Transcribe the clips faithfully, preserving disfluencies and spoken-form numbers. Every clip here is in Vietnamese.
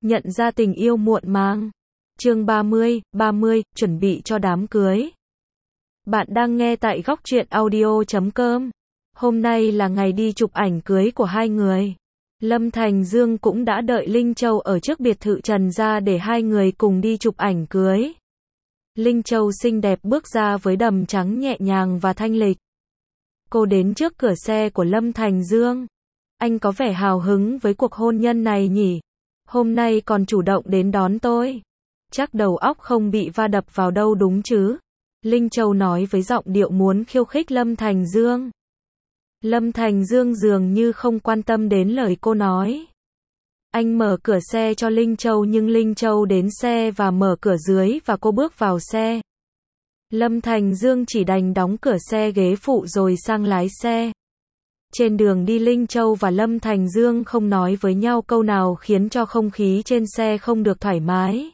Nhận ra tình yêu muộn màng. Chương ba mươi, ba mươi, chuẩn bị cho đám cưới. Bạn đang nghe tại góc truyện audio chấm com. Hôm nay là ngày đi chụp ảnh cưới của hai người. Lâm Thành Dương cũng đã đợi Linh Châu ở trước biệt thự Trần gia để hai người cùng đi chụp ảnh cưới. Linh Châu xinh đẹp bước ra với đầm trắng nhẹ nhàng và thanh lịch. Cô đến trước cửa xe của Lâm Thành Dương. Anh có vẻ hào hứng với cuộc hôn nhân này nhỉ? Hôm nay còn chủ động đến đón tôi. Chắc đầu óc không bị va đập vào đâu đúng chứ? Linh Châu nói với giọng điệu muốn khiêu khích Lâm Thành Dương. Lâm Thành Dương dường như không quan tâm đến lời cô nói. Anh mở cửa xe cho Linh Châu nhưng Linh Châu đến xe và mở cửa dưới và cô bước vào xe. Lâm Thành Dương chỉ đành đóng cửa xe ghế phụ rồi sang lái xe. Trên đường đi Linh Châu và Lâm Thành Dương không nói với nhau câu nào khiến cho không khí trên xe không được thoải mái.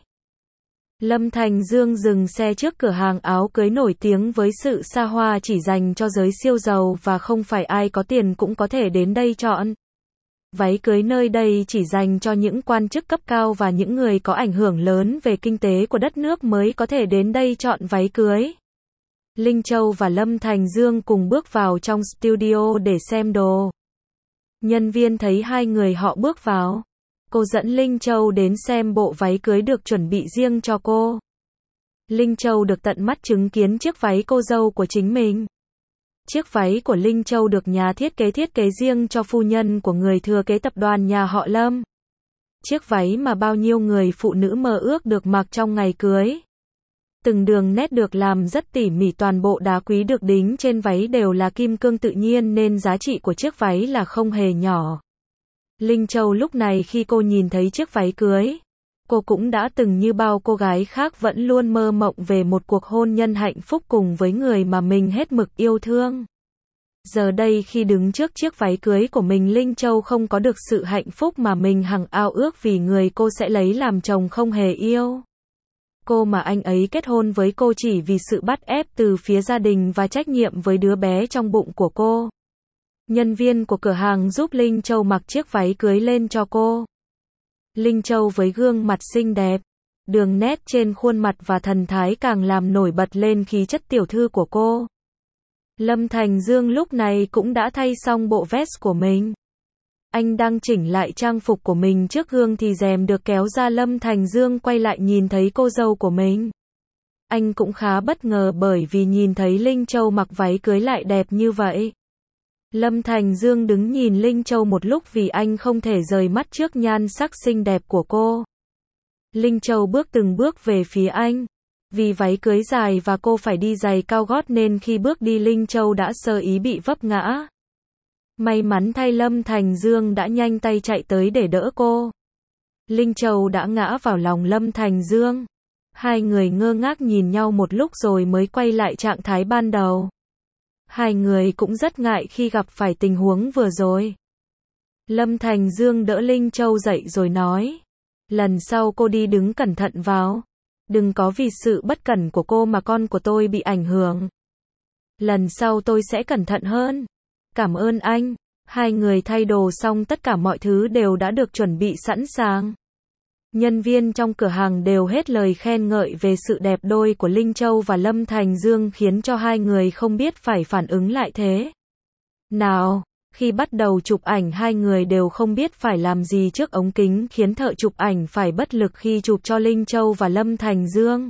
Lâm Thành Dương dừng xe trước cửa hàng áo cưới nổi tiếng với sự xa hoa chỉ dành cho giới siêu giàu và không phải ai có tiền cũng có thể đến đây chọn. Váy cưới nơi đây chỉ dành cho những quan chức cấp cao và những người có ảnh hưởng lớn về kinh tế của đất nước mới có thể đến đây chọn váy cưới. Linh Châu và Lâm Thành Dương cùng bước vào trong studio để xem đồ. Nhân viên thấy hai người họ bước vào. Cô dẫn Linh Châu đến xem bộ váy cưới được chuẩn bị riêng cho cô. Linh Châu được tận mắt chứng kiến chiếc váy cô dâu của chính mình. Chiếc váy của Linh Châu được nhà thiết kế thiết kế riêng cho phu nhân của người thừa kế tập đoàn nhà họ Lâm. Chiếc váy mà bao nhiêu người phụ nữ mơ ước được mặc trong ngày cưới. Từng đường nét được làm rất tỉ mỉ, toàn bộ đá quý được đính trên váy đều là kim cương tự nhiên nên giá trị của chiếc váy là không hề nhỏ. Linh Châu lúc này khi cô nhìn thấy chiếc váy cưới, cô cũng đã từng như bao cô gái khác vẫn luôn mơ mộng về một cuộc hôn nhân hạnh phúc cùng với người mà mình hết mực yêu thương. Giờ đây khi đứng trước chiếc váy cưới của mình, Linh Châu không có được sự hạnh phúc mà mình hằng ao ước vì người cô sẽ lấy làm chồng không hề yêu. Cô mà anh ấy kết hôn với cô chỉ vì sự bắt ép từ phía gia đình và trách nhiệm với đứa bé trong bụng của cô. Nhân viên của cửa hàng giúp Linh Châu mặc chiếc váy cưới lên cho cô. Linh Châu với gương mặt xinh đẹp, đường nét trên khuôn mặt và thần thái càng làm nổi bật lên khí chất tiểu thư của cô. Lâm Thành Dương lúc này cũng đã thay xong bộ vest của mình. Anh đang chỉnh lại trang phục của mình trước gương thì rèm được kéo ra, Lâm Thành Dương quay lại nhìn thấy cô dâu của mình. Anh cũng khá bất ngờ bởi vì nhìn thấy Linh Châu mặc váy cưới lại đẹp như vậy. Lâm Thành Dương đứng nhìn Linh Châu một lúc vì anh không thể rời mắt trước nhan sắc xinh đẹp của cô. Linh Châu bước từng bước về phía anh. Vì váy cưới dài và cô phải đi giày cao gót nên khi bước đi Linh Châu đã sơ ý bị vấp ngã. May mắn thay Lâm Thành Dương đã nhanh tay chạy tới để đỡ cô. Linh Châu đã ngã vào lòng Lâm Thành Dương. Hai người ngơ ngác nhìn nhau một lúc rồi mới quay lại trạng thái ban đầu. Hai người cũng rất ngại khi gặp phải tình huống vừa rồi. Lâm Thành Dương đỡ Linh Châu dậy rồi nói. Lần sau cô đi đứng cẩn thận vào. Đừng có vì sự bất cẩn của cô mà con của tôi bị ảnh hưởng. Lần sau tôi sẽ cẩn thận hơn. Cảm ơn anh. Hai người thay đồ xong tất cả mọi thứ đều đã được chuẩn bị sẵn sàng. Nhân viên trong cửa hàng đều hết lời khen ngợi về sự đẹp đôi của Linh Châu và Lâm Thành Dương khiến cho hai người không biết phải phản ứng lại thế nào. Khi bắt đầu chụp ảnh hai người đều không biết phải làm gì trước ống kính khiến thợ chụp ảnh phải bất lực khi chụp cho Linh Châu và Lâm Thành Dương.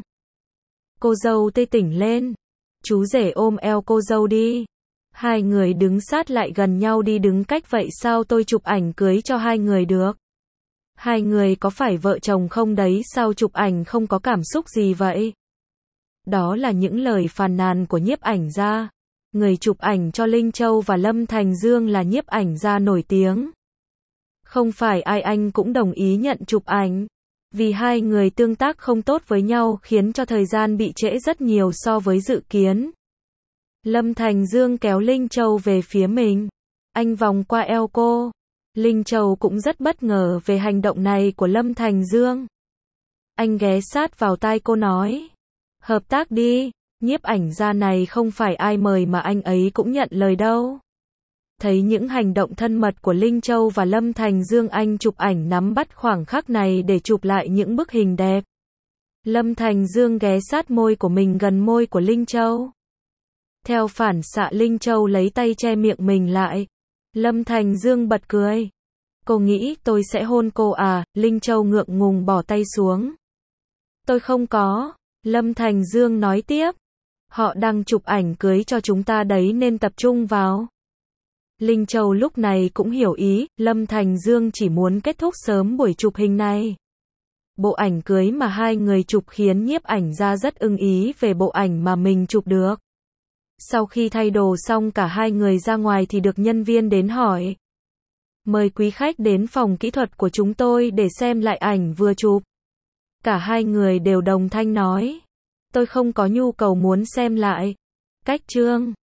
Cô dâu tê tỉnh lên. Chú rể ôm eo cô dâu đi. Hai người đứng sát lại gần nhau đi, đứng cách vậy sao tôi chụp ảnh cưới cho hai người được? Hai người có phải vợ chồng không đấy, sao chụp ảnh không có cảm xúc gì vậy? Đó là những lời phàn nàn của nhiếp ảnh gia. Người chụp ảnh cho Linh Châu và Lâm Thành Dương là nhiếp ảnh gia nổi tiếng. Không phải ai anh cũng đồng ý nhận chụp ảnh. Vì hai người tương tác không tốt với nhau khiến cho thời gian bị trễ rất nhiều so với dự kiến. Lâm Thành Dương kéo Linh Châu về phía mình. Anh vòng qua eo cô. Linh Châu cũng rất bất ngờ về hành động này của Lâm Thành Dương. Anh ghé sát vào tai cô nói. Hợp tác đi, nhiếp ảnh gia này không phải ai mời mà anh ấy cũng nhận lời đâu. Thấy những hành động thân mật của Linh Châu và Lâm Thành Dương, anh chụp ảnh nắm bắt khoảng khắc này để chụp lại những bức hình đẹp. Lâm Thành Dương ghé sát môi của mình gần môi của Linh Châu. Theo phản xạ Linh Châu lấy tay che miệng mình lại. Lâm Thành Dương bật cười. Cô nghĩ tôi sẽ hôn cô à? Linh Châu ngượng ngùng bỏ tay xuống. Tôi không có. Lâm Thành Dương nói tiếp. Họ đang chụp ảnh cưới cho chúng ta đấy nên tập trung vào. Linh Châu lúc này cũng hiểu ý, Lâm Thành Dương chỉ muốn kết thúc sớm buổi chụp hình này. Bộ ảnh cưới mà hai người chụp khiến nhiếp ảnh gia rất ưng ý về bộ ảnh mà mình chụp được. Sau khi thay đồ xong cả hai người ra ngoài thì được nhân viên đến hỏi. Mời quý khách đến phòng kỹ thuật của chúng tôi để xem lại ảnh vừa chụp. Cả hai người đều đồng thanh nói. Tôi không có nhu cầu muốn xem lại. Cách chương